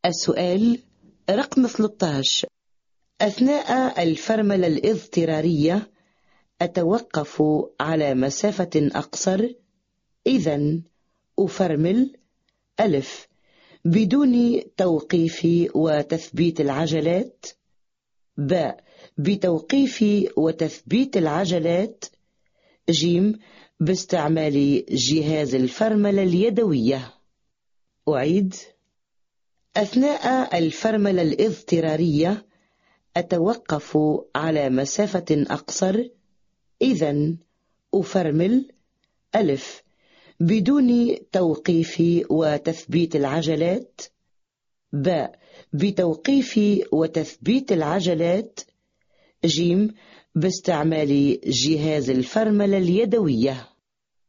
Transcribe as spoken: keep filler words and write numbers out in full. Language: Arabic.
السؤال رقم ثلاثة عشر: أثناء الفرملة الاضطرارية أتوقف على مسافة أقصر، إذن أفرمل: ألف بدون توقيف وتثبيت العجلات، باء بتوقيف وتثبيت العجلات، جيم باستعمال جهاز الفرملة اليدوية. أعيد: أثناء الفرملة الاضطرارية أتوقف على مسافة أقصر، إذن أفرمل: ألف بدون توقيف وتثبيت العجلات، باء بتوقيف وتثبيت العجلات، جيم باستعمال جهاز الفرملة اليدوية.